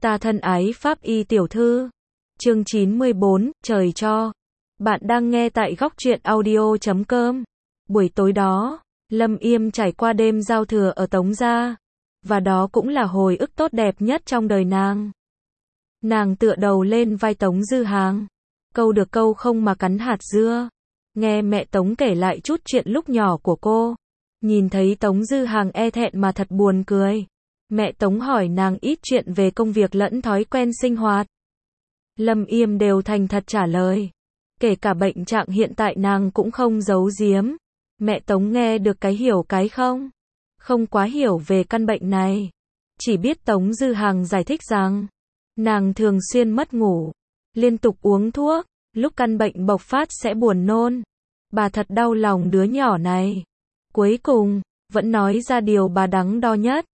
Ta thân ái Pháp Y tiểu thư. Chương 94, trời cho. Bạn đang nghe tại góc truyện audio.com. Buổi tối đó, Lâm Yêm trải qua đêm giao thừa ở Tống gia, và đó cũng là hồi ức tốt đẹp nhất trong đời nàng. Nàng tựa đầu lên vai Tống Dư Hàng, câu được câu không mà cắn hạt dưa, nghe mẹ Tống kể lại chút chuyện lúc nhỏ của cô. Nhìn thấy Tống Dư Hàng e thẹn mà thật buồn cười. Mẹ Tống hỏi nàng ít chuyện về công việc lẫn thói quen sinh hoạt. Lâm Yêm đều thành thật trả lời. Kể cả bệnh trạng hiện tại nàng cũng không giấu giếm. Mẹ Tống nghe được cái hiểu cái không. Không quá hiểu về căn bệnh này. Chỉ biết Tống Dư Hàng giải thích rằng, nàng thường xuyên mất ngủ, liên tục uống thuốc, lúc căn bệnh bộc phát sẽ buồn nôn. Bà thật đau lòng đứa nhỏ này. Cuối cùng, vẫn nói ra điều bà đắn đo nhất.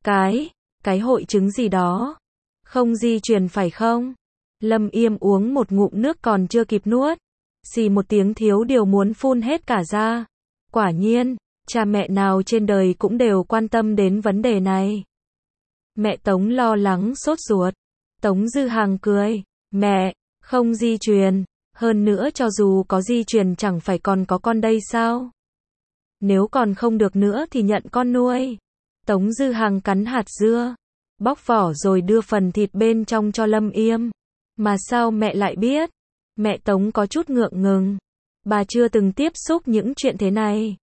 Cái hội chứng gì đó. Không di truyền phải không? Lâm Yêm uống một ngụm nước còn chưa kịp nuốt. Xì một tiếng thiếu điều muốn phun hết cả ra. Quả nhiên, cha mẹ nào trên đời cũng đều quan tâm đến vấn đề này. Mẹ Tống lo lắng sốt ruột. Tống Dư Hàng cười. Mẹ, không di truyền. Hơn nữa cho dù có di truyền chẳng phải còn có con đây sao? Nếu còn không được nữa thì nhận con nuôi. Tống Dư Hàng cắn hạt dưa, bóc vỏ rồi đưa phần thịt bên trong cho Lâm Yêm. Mà sao mẹ lại biết? Mẹ Tống có chút ngượng ngùng. Bà chưa từng tiếp xúc những chuyện thế này.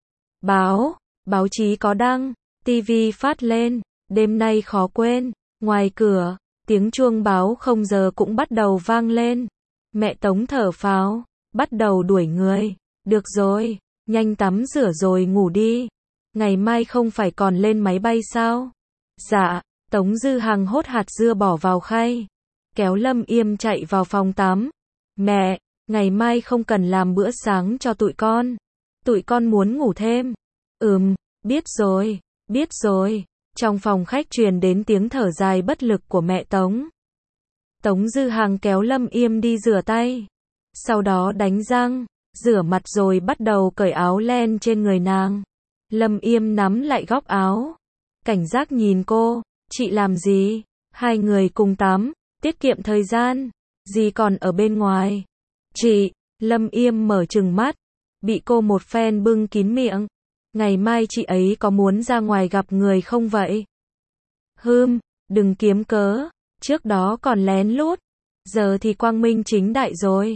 Báo chí có đăng, tivi phát lên, đêm nay khó quên. Ngoài cửa, tiếng chuông báo không giờ cũng bắt đầu vang lên. Mẹ Tống thở phào, bắt đầu đuổi người. Được rồi, nhanh tắm rửa rồi ngủ đi. Ngày mai không phải còn lên máy bay sao? Dạ. Tống Dư Hàng hốt hạt dưa bỏ vào khay, kéo Lâm Yêm chạy vào phòng tắm. Mẹ, ngày mai không cần làm bữa sáng cho tụi con. Tụi con muốn ngủ thêm. Biết rồi. Trong phòng khách truyền đến tiếng thở dài bất lực của mẹ Tống. Tống Dư Hàng kéo Lâm Yêm đi rửa tay, sau đó đánh răng, rửa mặt rồi bắt đầu cởi áo len trên người nàng. Lâm Yêm nắm lại góc áo, cảnh giác nhìn cô. Chị làm gì? Hai người cùng tắm, tiết kiệm thời gian. Dì còn ở bên ngoài. Chị, Lâm Yêm mở trừng mắt, bị cô một phen bưng kín miệng. Ngày mai chị ấy có muốn ra ngoài gặp người không vậy? Đừng kiếm cớ, trước đó còn lén lút, giờ thì quang minh chính đại rồi.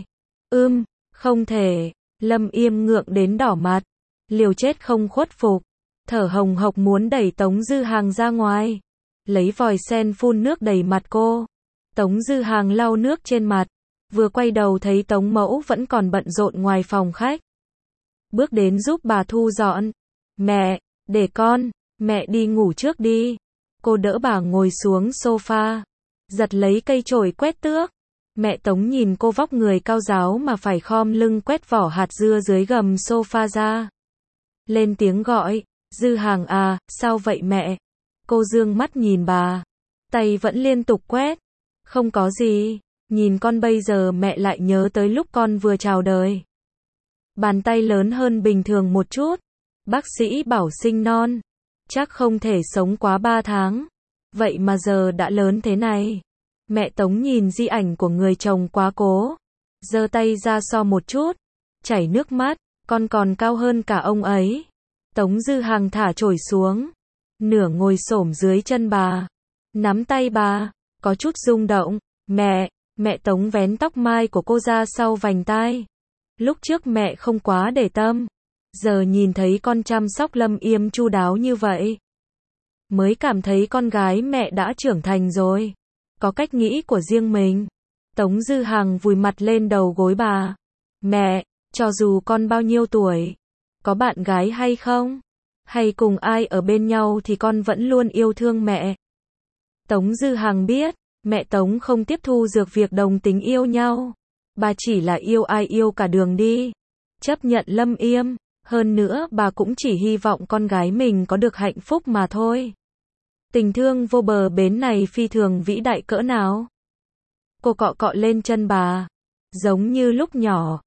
Không thể. Lâm Yêm ngượng đến đỏ mặt, liều chết không khuất phục, thở hồng hộc muốn đẩy Tống Dư Hàng ra ngoài, lấy vòi sen phun nước đầy mặt cô. Tống Dư Hàng lau nước trên mặt, vừa quay đầu thấy Tống Mẫu vẫn còn bận rộn ngoài phòng khách. Bước đến giúp bà thu dọn. Mẹ, để con, mẹ đi ngủ trước đi. Cô đỡ bà ngồi xuống sofa, giật lấy cây chổi quét tước. Mẹ Tống nhìn cô vóc người cao ráo mà phải khom lưng quét vỏ hạt dưa dưới gầm sofa ra. Lên tiếng gọi, Dư Hàng à, sao vậy mẹ? Cô dương mắt nhìn bà, tay vẫn liên tục quét. Không có gì, nhìn con bây giờ mẹ lại nhớ tới lúc con vừa chào đời. Bàn tay lớn hơn bình thường một chút. Bác sĩ bảo sinh non, chắc không thể sống quá 3 tháng. Vậy mà giờ đã lớn thế này. Mẹ Tống nhìn di ảnh của người chồng quá cố, giơ tay ra so một chút, chảy nước mắt, con còn cao hơn cả ông ấy. Tống Dư Hàng thả chổi xuống, nửa ngồi xổm dưới chân bà, nắm tay bà, có chút rung động. Mẹ Tống vén tóc mai của cô ra sau vành tai. Lúc trước mẹ không quá để tâm, giờ nhìn thấy con chăm sóc Lâm Yêm chu đáo như vậy, mới cảm thấy con gái mẹ đã trưởng thành rồi, có cách nghĩ của riêng mình. Tống Dư Hàng vùi mặt lên đầu gối bà. Mẹ, cho dù con bao nhiêu tuổi, có bạn gái hay không, hay cùng ai ở bên nhau thì con vẫn luôn yêu thương mẹ. Tống Dư Hàng biết, mẹ Tống không tiếp thu được việc đồng tính yêu nhau. Bà chỉ là yêu ai yêu cả đường đi. Chấp nhận Lâm Yêm, hơn nữa bà cũng chỉ hy vọng con gái mình có được hạnh phúc mà thôi. Tình thương vô bờ bến này phi thường vĩ đại cỡ nào. Cô cọ cọ lên chân bà, giống như lúc nhỏ.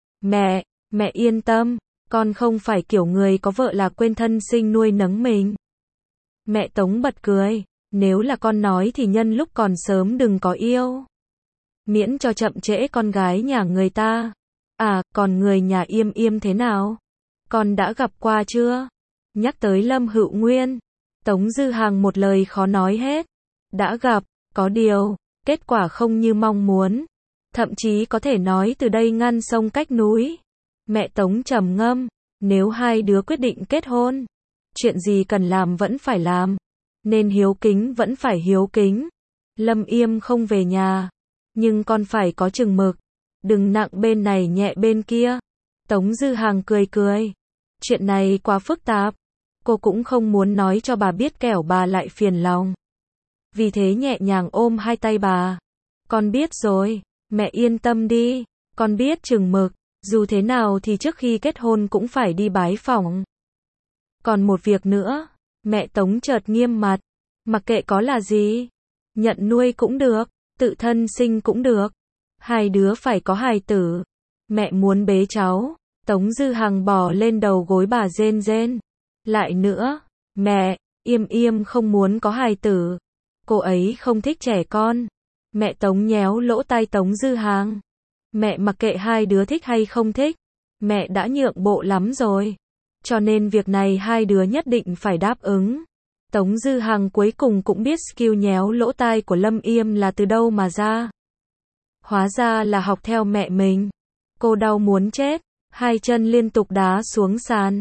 Mẹ yên tâm, con không phải kiểu người có vợ là quên thân sinh nuôi nấng mình. Mẹ Tống bật cười, Nếu là con nói thì nhân lúc còn sớm đừng có yêu. Miễn cho chậm trễ con gái nhà người ta. À, còn người nhà Yêm Yêm thế nào? Con đã gặp qua chưa? Nhắc tới Lâm Hữu Nguyên, Tống Dư Hàng một lời khó nói hết. Đã gặp, có điều, kết quả không như mong muốn. Thậm chí có thể nói từ đây ngăn sông cách núi. Mẹ Tống trầm ngâm, nếu hai đứa quyết định kết hôn, chuyện gì cần làm vẫn phải làm, nên hiếu kính vẫn phải hiếu kính. Lâm Yêm không về nhà, nhưng con phải có chừng mực, đừng nặng bên này nhẹ bên kia. Tống Dư Hàng cười cười, chuyện này quá phức tạp, cô cũng không muốn nói cho bà biết kẻo bà lại phiền lòng. Vì thế nhẹ nhàng ôm hai tay bà. Con biết rồi, mẹ yên tâm đi, con biết chừng mực, dù thế nào thì trước khi kết hôn cũng phải đi bái phỏng. Còn một việc nữa, mẹ Tống chợt nghiêm mặt, mặc kệ có là gì, nhận nuôi cũng được, tự thân sinh cũng được, hai đứa phải có hài tử. Mẹ muốn bế cháu. Tống Dư Hằng bò lên đầu gối bà rên rên. Lại nữa, mẹ, Yêm Yêm không muốn có hài tử. Cô ấy không thích trẻ con. Mẹ Tống nhéo lỗ tai Tống Dư Hằng. Mẹ mặc kệ hai đứa thích hay không thích, mẹ đã nhượng bộ lắm rồi. Cho nên việc này hai đứa nhất định phải đáp ứng. Tống Dư Hằng cuối cùng cũng biết skill nhéo lỗ tai của Lâm Yêm là từ đâu mà ra. Hóa ra là học theo mẹ mình. Cô đau muốn chết, hai chân liên tục đá xuống sàn.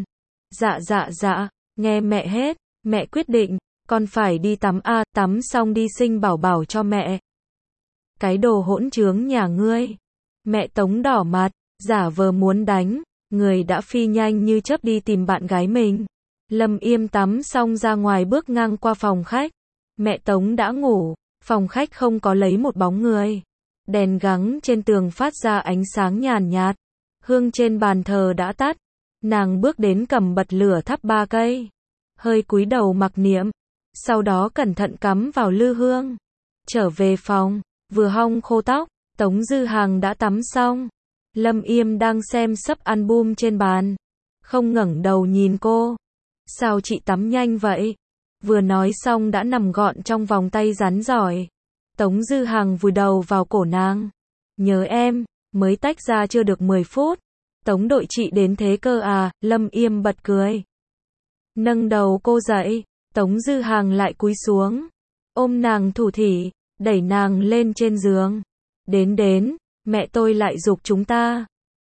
Dạ, nghe mẹ hết, mẹ quyết định, con phải đi tắm a, tắm xong đi sinh bảo bảo cho mẹ. Cái đồ hỗn trướng nhà ngươi. Mẹ Tống đỏ mặt, giả vờ muốn đánh, người đã phi nhanh như chớp đi tìm bạn gái mình. Lâm Yêm tắm xong ra ngoài bước ngang qua phòng khách. Mẹ Tống đã ngủ, phòng khách không có lấy một bóng người. Đèn gắng trên tường phát ra ánh sáng nhàn nhạt. Hương trên bàn thờ đã tắt. Nàng bước đến cầm bật lửa thắp 3 cây. Hơi cúi đầu mặc niệm. Sau đó cẩn thận cắm vào lư hương. Trở về phòng, vừa hong khô tóc, Tống Dư Hằng đã tắm xong. Lâm Yêm đang xem sấp album trên bàn. Không ngẩng đầu nhìn cô. Sao chị tắm nhanh vậy? Vừa nói xong đã nằm gọn trong vòng tay rắn giỏi. Tống Dư Hằng vùi đầu vào cổ nàng. Nhớ em, mới tách ra chưa được 10 phút. Tống đội chị đến thế cơ à? Lâm Yêm bật cười. Nâng đầu cô dậy, Tống Dư Hằng lại cúi xuống. Ôm nàng thủ thỉ, đẩy nàng lên trên giường. Đến, mẹ tôi lại giục chúng ta.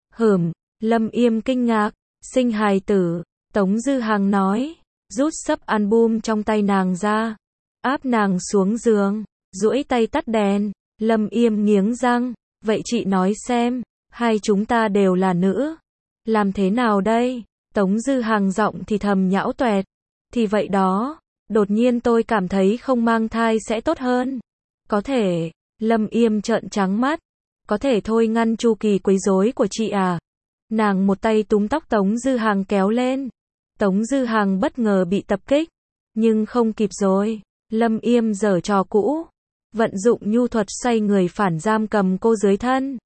Lâm Yêm kinh ngạc, sinh hài tử. Tống Dư Hằng nói, rút sấp album trong tay nàng ra, áp nàng xuống giường, duỗi tay tắt đèn. Lâm Yêm nghiến răng, vậy chị nói xem, hai chúng ta đều là nữ, làm thế nào đây? Tống Dư Hằng giọng thì thầm nhão toẹt, thì vậy đó, đột nhiên tôi cảm thấy không mang thai sẽ tốt hơn. Có thể, Lâm Yêm trợn trắng mắt, có thể thôi ngăn chu kỳ quấy rối của chị à? Nàng một tay túm tóc Tống Dư Hằng kéo lên. Tống Dư Hằng bất ngờ bị tập kích, nhưng không kịp rồi. Lâm Yêm giở trò cũ, vận dụng nhu thuật xoay người phản giam cầm cô dưới thân.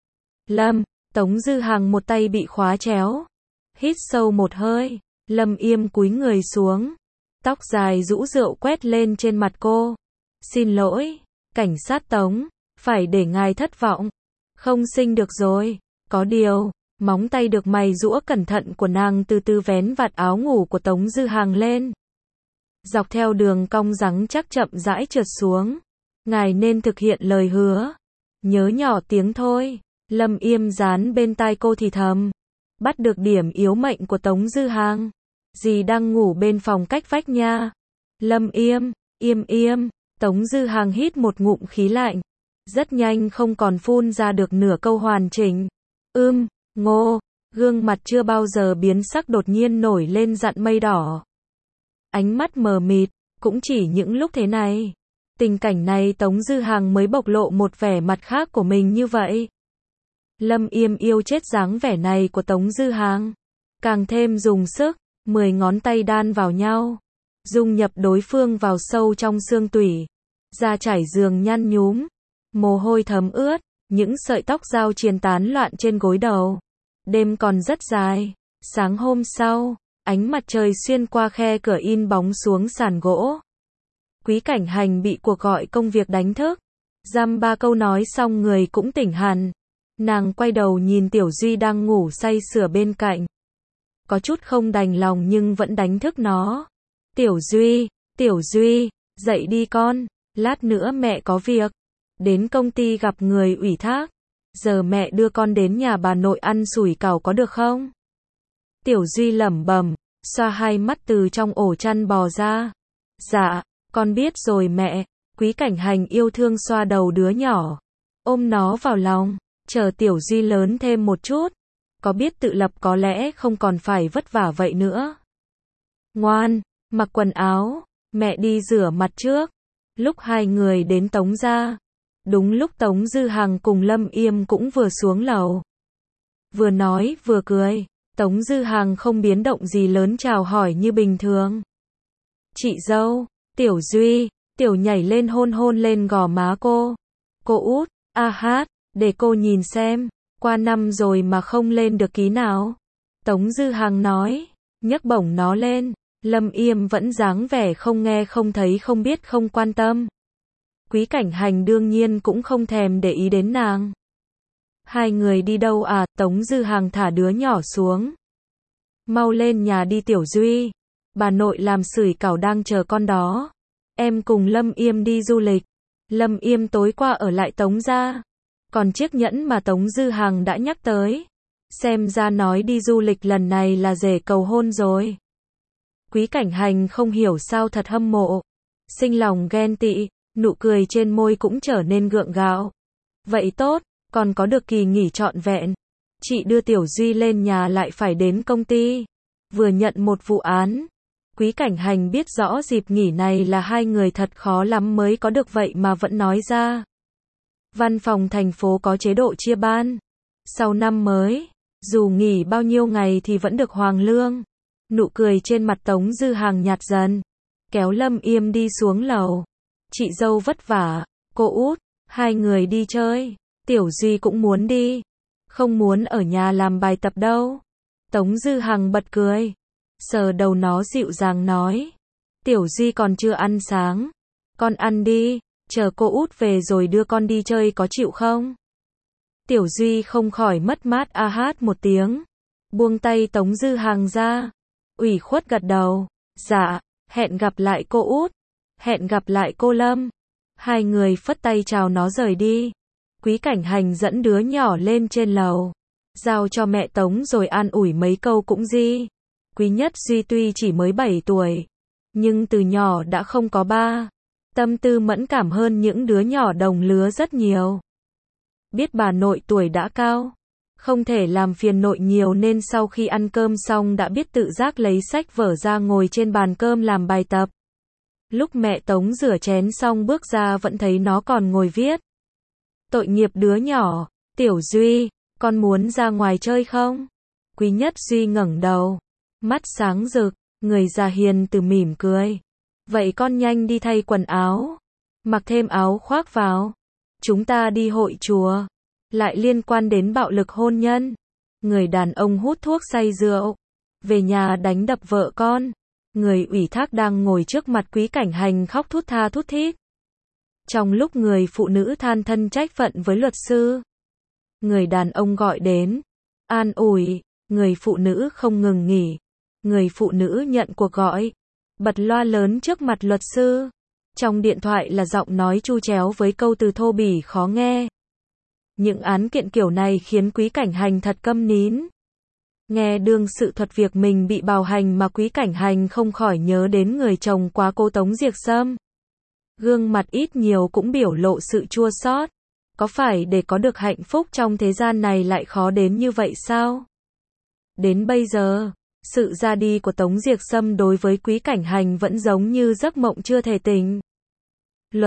Tống Dư Hằng một tay bị khóa chéo. Hít sâu một hơi, Lâm Yêm cúi người xuống, tóc dài rũ rượi quét lên trên mặt cô. Xin lỗi, cảnh sát Tống, phải để ngài thất vọng. Không sinh được rồi, có điều, móng tay được mày rũa cẩn thận của nàng từ từ vén vạt áo ngủ của Tống Dư Hằng lên. Dọc theo đường cong rắn chắc chậm rãi trượt xuống. Ngài nên thực hiện lời hứa. Nhớ nhỏ tiếng thôi. Lâm Yêm dán bên tai cô thì thầm. Bắt được điểm yếu mệnh của Tống Dư Hằng. Dì đang ngủ bên phòng cách vách nha. Lâm Yêm, Yêm. Tống Dư Hằng hít một ngụm khí lạnh. Rất nhanh không còn phun ra được nửa câu hoàn chỉnh. Ngô, gương mặt chưa bao giờ biến sắc đột nhiên nổi lên dặn mây đỏ. Ánh mắt mờ mịt, cũng chỉ những lúc thế này. Tình cảnh này Tống Dư Hằng mới bộc lộ một vẻ mặt khác của mình như vậy. Lâm Yêm yêu chết dáng vẻ này của Tống Dư Hằng. Càng thêm dùng sức, 10 ngón tay đan vào nhau. Dung nhập đối phương vào sâu trong xương tủy. Da trải giường nhăn nhúm. Mồ hôi thấm ướt. Những sợi tóc rao triền tán loạn trên gối đầu. Đêm còn rất dài. Sáng hôm sau, ánh mặt trời xuyên qua khe cửa in bóng xuống sàn gỗ. Quý Cảnh Hành bị cuộc gọi công việc đánh thức. Dăm ba câu nói xong người cũng tỉnh hẳn. Nàng quay đầu nhìn Tiểu Duy đang ngủ say sưa bên cạnh. Có chút không đành lòng nhưng vẫn đánh thức nó. Tiểu Duy, dậy đi con, lát nữa mẹ có việc. Đến công ty gặp người ủy thác. Giờ mẹ đưa con đến nhà bà nội ăn sủi cảo có được không? Tiểu Duy lẩm bẩm, xoa hai mắt từ trong ổ chăn bò ra. Dạ, con biết rồi mẹ. Quý Cảnh Hành yêu thương xoa đầu đứa nhỏ. Ôm nó vào lòng, chờ Tiểu Duy lớn thêm một chút. Có biết tự lập có lẽ không còn phải vất vả vậy nữa. Ngoan, mặc quần áo, mẹ đi rửa mặt trước. Lúc hai người đến Tống gia, đúng lúc Tống Dư Hằng cùng Lâm Yêm cũng vừa xuống lầu. Vừa nói vừa cười, Tống Dư Hằng không biến động gì lớn chào hỏi như bình thường. Chị dâu, Tiểu Duy, Tiểu nhảy lên hôn lên gò má cô. Cô út, a hát, để cô nhìn xem, qua năm rồi mà không lên được ký nào. Tống Dư Hằng nói, nhấc bổng nó lên. Lâm Yêm vẫn dáng vẻ không nghe không thấy không biết không quan tâm. Quý Cảnh Hành đương nhiên cũng không thèm để ý đến nàng. Hai người đi đâu à? Tống Dư Hằng thả đứa nhỏ xuống. Mau lên nhà đi Tiểu Duy. Bà nội làm sủi cảo đang chờ con đó. Em cùng Lâm Yêm đi du lịch. Lâm Yêm tối qua ở lại Tống gia. Còn chiếc nhẫn mà Tống Dư Hằng đã nhắc tới. Xem ra nói đi du lịch lần này là rể cầu hôn rồi. Quý Cảnh Hành không hiểu sao thật hâm mộ. Sinh lòng ghen tị, nụ cười trên môi cũng trở nên gượng gạo. Vậy tốt, còn có được kỳ nghỉ trọn vẹn. Chị đưa Tiểu Duy lên nhà lại phải đến công ty. Vừa nhận một vụ án. Quý Cảnh Hành biết rõ dịp nghỉ này là hai người thật khó lắm mới có được vậy mà vẫn nói ra. Văn phòng thành phố có chế độ chia ban. Sau năm mới, dù nghỉ bao nhiêu ngày thì vẫn được hoàng lương. Nụ cười trên mặt Tống Dư Hằng nhạt dần. Kéo Lâm Yêm đi xuống lầu. Chị dâu vất vả. Cô út, hai người đi chơi. Tiểu Duy cũng muốn đi. Không muốn ở nhà làm bài tập đâu. Tống Dư Hằng bật cười. Sờ đầu nó dịu dàng nói. Tiểu Duy còn chưa ăn sáng. Con ăn đi. Chờ cô út về rồi đưa con đi chơi có chịu không? Tiểu Duy không khỏi mất mát a hát một tiếng. Buông tay Tống Dư Hằng ra. Ủy khuất gật đầu. Dạ, hẹn gặp lại cô út. Hẹn gặp lại cô Lâm. Hai người phất tay chào nó rời đi. Quý Cảnh Hành dẫn đứa nhỏ lên trên lầu. Giao cho mẹ Tống rồi an ủi mấy câu cũng di. Quý Nhất Duy tuy chỉ mới 7 tuổi. Nhưng từ nhỏ đã không có ba. Tâm tư mẫn cảm hơn những đứa nhỏ đồng lứa rất nhiều. Biết bà nội tuổi đã cao. Không thể làm phiền nội nhiều nên sau khi ăn cơm xong đã biết tự giác lấy sách vở ra ngồi trên bàn cơm làm bài tập. Lúc mẹ Tống rửa chén xong bước ra vẫn thấy nó còn ngồi viết. Tội nghiệp đứa nhỏ. Tiểu Duy, con muốn ra ngoài chơi không? Quý Nhất Duy ngẩng đầu. Mắt sáng rực, người già hiền từ mỉm cười. Vậy con nhanh đi thay quần áo. Mặc thêm áo khoác vào. Chúng ta đi hội chùa. Lại liên quan đến bạo lực hôn nhân. Người đàn ông hút thuốc say rượu. Về nhà đánh đập vợ con. Người ủy thác đang ngồi trước mặt Quý Cảnh Hành khóc thút tha thút thít. Trong lúc người phụ nữ than thân trách phận với luật sư. Người đàn ông gọi đến. An ủi. Người phụ nữ không ngừng nghỉ. Người phụ nữ nhận cuộc gọi. Bật loa lớn trước mặt luật sư. Trong điện thoại là giọng nói chu chéo với câu từ thô bỉ khó nghe. Những án kiện kiểu này khiến Quý Cảnh Hành thật câm nín. Nghe đương sự thuật việc mình bị bạo hành mà Quý Cảnh Hành không khỏi nhớ đến người chồng quá cố Tống Diệc Sâm. Gương mặt ít nhiều cũng biểu lộ sự chua xót. Có phải để có được hạnh phúc trong thế gian này lại khó đến như vậy sao? Đến bây giờ, sự ra đi của Tống Diệc Sâm đối với Quý Cảnh Hành vẫn giống như giấc mộng chưa thể tỉnh. Luật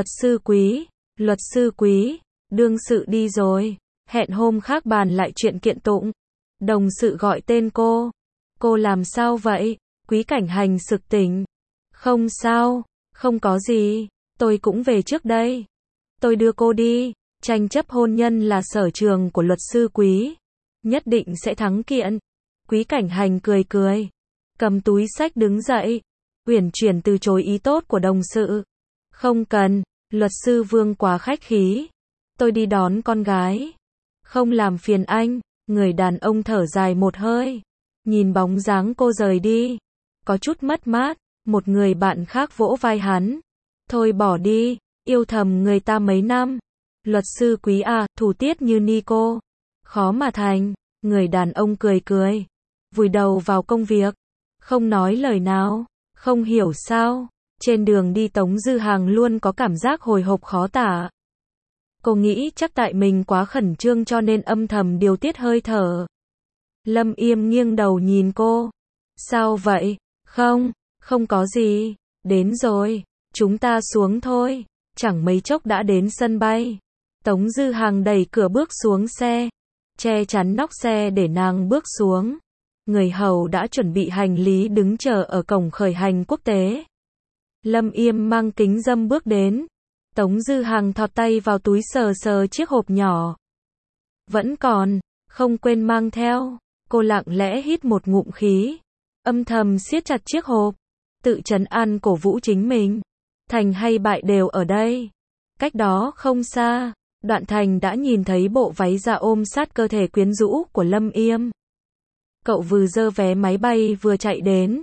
sư Quý, đương sự đi rồi, hẹn hôm khác bàn lại chuyện kiện tụng. Đồng sự gọi tên cô. Cô làm sao vậy? Quý Cảnh Hành sực tỉnh. Không sao, không có gì, tôi cũng về trước đây. Tôi đưa cô đi. Tranh chấp hôn nhân là sở trường của luật sư Quý. Nhất định sẽ thắng kiện. Quý Cảnh Hành cười cười. Cầm túi sách đứng dậy. Uyển chuyển từ chối ý tốt của đồng sự. Không cần, luật sư Vương quá khách khí. Tôi đi đón con gái. Không làm phiền anh. Người đàn ông thở dài một hơi. Nhìn bóng dáng cô rời đi. Có chút mất mát. Một người bạn khác vỗ vai hắn. Thôi bỏ đi, yêu thầm người ta mấy năm. Luật sư quý à, thủ tiết như Nico. Khó mà thành. Người đàn ông cười cười. Vùi đầu vào công việc. Không nói lời nào. Không hiểu sao. Trên đường đi Tống Dư Hàng luôn có cảm giác hồi hộp khó tả. Cô nghĩ chắc tại mình quá khẩn trương cho nên âm thầm điều tiết hơi thở. Lâm Yêm nghiêng đầu nhìn cô. Sao vậy? Không có gì. Đến rồi. Chúng ta xuống thôi. Chẳng mấy chốc đã đến sân bay. Tống Dư Hàng đẩy cửa bước xuống xe. Che chắn nóc xe để nàng bước xuống. Người hầu đã chuẩn bị hành lý đứng chờ ở cổng khởi hành quốc tế. Lâm Yêm mang kính râm bước đến. Tống Dư Hàng thọt tay vào túi sờ sờ chiếc hộp nhỏ. Vẫn còn, không quên mang theo. Cô lặng lẽ hít một ngụm khí. Âm thầm siết chặt chiếc hộp. Tự trấn an cổ vũ chính mình. Thành hay bại đều ở đây. Cách đó không xa, Đoạn Thành đã nhìn thấy bộ váy da ôm sát cơ thể quyến rũ của Lâm Yêm. Cậu vừa giơ vé máy bay vừa chạy đến.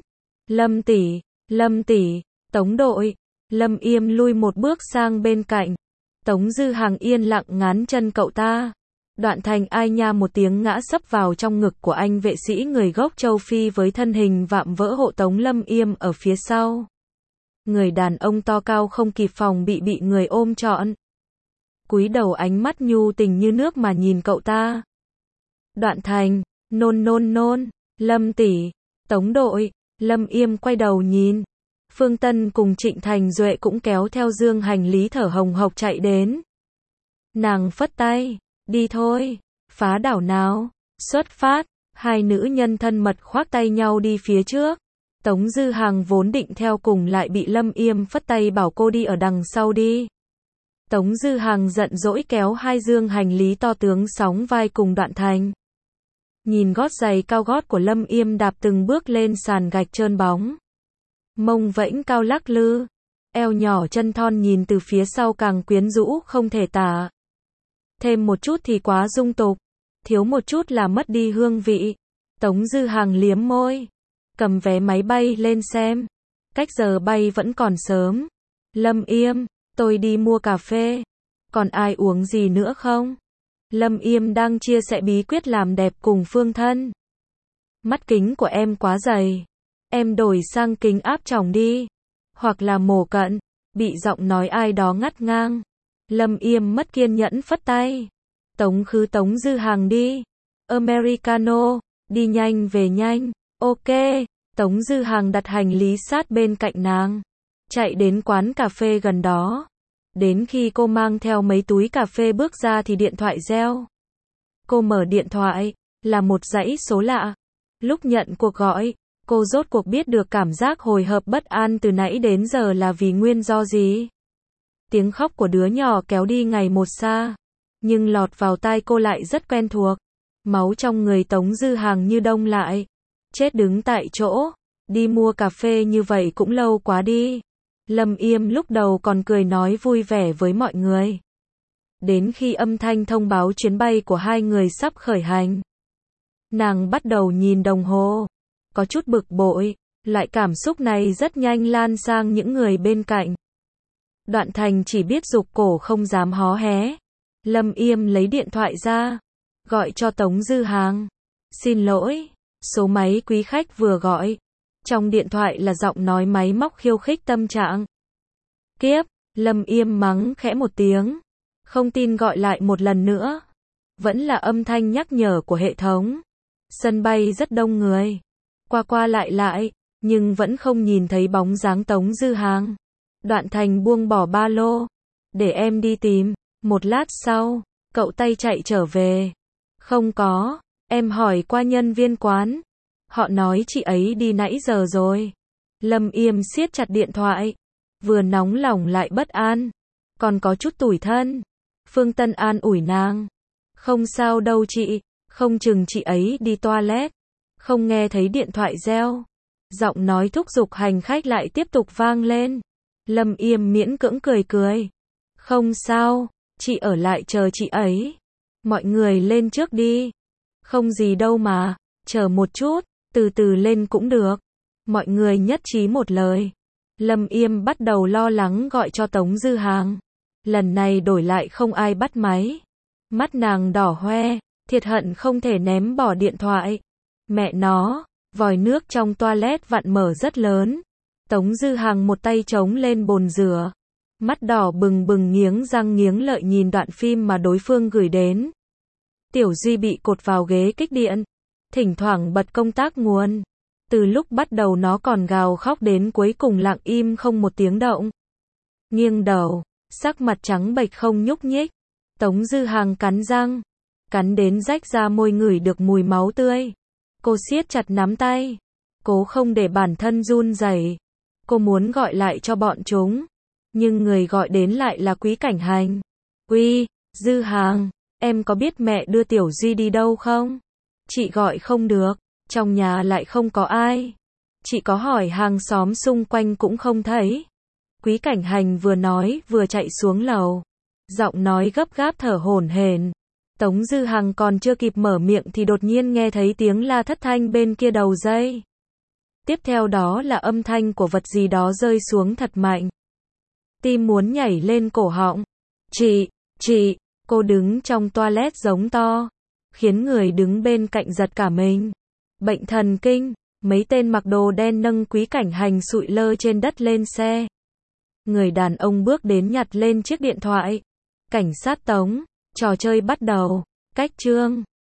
Lâm tỷ, Tống đội. Lâm Yêm lui một bước sang bên cạnh. Tống Dư Hàng yên lặng ngán chân cậu ta. Đoạn Thành ai nha một tiếng ngã sấp vào trong ngực của anh vệ sĩ người gốc châu Phi với thân hình vạm vỡ hộ tống Lâm Yêm ở phía sau. Người đàn ông to cao không kịp phòng bị người ôm trọn. Cúi đầu ánh mắt nhu tình như nước mà nhìn cậu ta. Đoạn Thành, nôn, Lâm tỷ, Tống đội. Lâm Yêm quay đầu nhìn. Phương Tân cùng Trịnh Thành Duệ cũng kéo theo dương hành lý thở hồng hộc chạy đến. Nàng phất tay, đi thôi, phá đảo nào, xuất phát. Hai nữ nhân thân mật khoác tay nhau đi phía trước. Tống Dư Hàng vốn định theo cùng lại bị Lâm Yêm phất tay bảo cô đi ở đằng sau đi. Tống Dư Hàng giận dỗi kéo hai dương hành lý to tướng sóng vai cùng Đoạn Thành. Nhìn gót giày cao gót của Lâm Yêm đạp từng bước lên sàn gạch trơn bóng. Mông vẫy cao lắc lư. Eo nhỏ chân thon nhìn từ phía sau càng quyến rũ không thể tả. Thêm một chút thì quá dung tục. Thiếu một chút là mất đi hương vị. Tống Dư Hàng liếm môi. Cầm vé máy bay lên xem. Cách giờ bay vẫn còn sớm. Lâm Yêm, tôi đi mua cà phê. Còn ai uống gì nữa không? Lâm Yêm đang chia sẻ bí quyết làm đẹp cùng Phương Thân. Mắt kính của em quá dày. Em đổi sang kính áp tròng đi. Hoặc là mổ cận. Bị giọng nói ai đó ngắt ngang. Lâm Yêm mất kiên nhẫn phất tay. Tống Dư Hàng đi. Americano. Đi nhanh về nhanh. Ok. Tống Dư Hàng đặt hành lý sát bên cạnh nàng. Chạy đến quán cà phê gần đó. Đến khi cô mang theo mấy túi cà phê bước ra thì điện thoại reo. Cô mở điện thoại. Là một dãy số lạ. Lúc nhận cuộc gọi, cô rốt cuộc biết được cảm giác hồi hộp bất an từ nãy đến giờ là vì nguyên do gì. Tiếng khóc của đứa nhỏ kéo đi ngày một xa. Nhưng lọt vào tai cô lại rất quen thuộc. Máu trong người Tống Dư Hàng như đông lại. Chết đứng tại chỗ. Đi mua cà phê như vậy cũng lâu quá đi. Lâm Yêm lúc đầu còn cười nói vui vẻ với mọi người. Đến khi âm thanh thông báo chuyến bay của hai người sắp khởi hành. Nàng bắt đầu nhìn đồng hồ. Có chút bực bội. Loại cảm xúc này rất nhanh lan sang những người bên cạnh. Đoạn Thành chỉ biết giục cổ không dám hó hé. Lâm Yêm lấy điện thoại ra. Gọi cho Tống Dư Hàng. Xin lỗi. Số máy quý khách vừa gọi. Trong điện thoại là giọng nói máy móc khiêu khích tâm trạng. Kiếp. Lâm Yêm mắng khẽ một tiếng. Không tin gọi lại một lần nữa. Vẫn là âm thanh nhắc nhở của hệ thống. Sân bay rất đông người. Qua lại. Nhưng vẫn không nhìn thấy bóng dáng Tống Dư Hàng. Đoạn Thành buông bỏ ba lô. Để em đi tìm. Một lát sau, cậu tay chạy trở về. Không có. Em hỏi qua nhân viên quán. Họ nói chị ấy đi nãy giờ rồi. Lâm Yêm siết chặt điện thoại. Vừa nóng lòng lại bất an. Còn có chút tủi thân. Phương Tân an ủi nàng. Không sao đâu chị. Không chừng chị ấy đi toilet. Không nghe thấy điện thoại reo. Giọng nói thúc giục hành khách lại tiếp tục vang lên. Lâm Yêm miễn cưỡng cười cười. Không sao, chị ở lại chờ chị ấy. Mọi người lên trước đi. Không gì đâu mà, chờ một chút, từ từ lên cũng được. Mọi người nhất trí một lời. Lâm Yêm bắt đầu lo lắng gọi cho Tống Dư Hàng. Lần này đổi lại không ai bắt máy. Mắt nàng đỏ hoe, thiệt hận không thể ném bỏ điện thoại. Mẹ nó, vòi nước trong toilet vặn mở rất lớn. Tống Dư Hàng một tay chống lên bồn rửa. Mắt đỏ bừng bừng nghiến răng nghiến lợi nhìn đoạn phim mà đối phương gửi đến. Tiểu Duy bị cột vào ghế kích điện. Thỉnh thoảng bật công tắc nguồn. Từ lúc bắt đầu nó còn gào khóc đến cuối cùng lặng im không một tiếng động. Nghiêng đầu, sắc mặt trắng bệch không nhúc nhích. Tống Dư Hàng cắn răng. Cắn đến rách ra môi ngửi được mùi máu tươi. Cô siết chặt nắm tay. Cố không để bản thân run rẩy. Cô muốn gọi lại cho bọn chúng. Nhưng người gọi đến lại là Quý Cảnh Hành. Uy, Dư Hàng, em có biết mẹ đưa Tiểu Duy đi đâu không? Chị gọi không được, trong nhà lại không có ai. Chị có hỏi hàng xóm xung quanh cũng không thấy. Quý Cảnh Hành vừa nói vừa chạy xuống lầu. Giọng nói gấp gáp thở hổn hển. Tống Dư Hàng còn chưa kịp mở miệng thì đột nhiên nghe thấy tiếng la thất thanh bên kia đầu dây. Tiếp theo đó là âm thanh của vật gì đó rơi xuống thật mạnh. Tim muốn nhảy lên cổ họng. Chị, cô đứng trong toilet giống to. Khiến người đứng bên cạnh giật cả mình. Bệnh thần kinh, mấy tên mặc đồ đen nâng Quý Cảnh Hành sụi lơ trên đất lên xe. Người đàn ông bước đến nhặt lên chiếc điện thoại. Cảnh sát Tống, trò chơi bắt đầu. Cách chương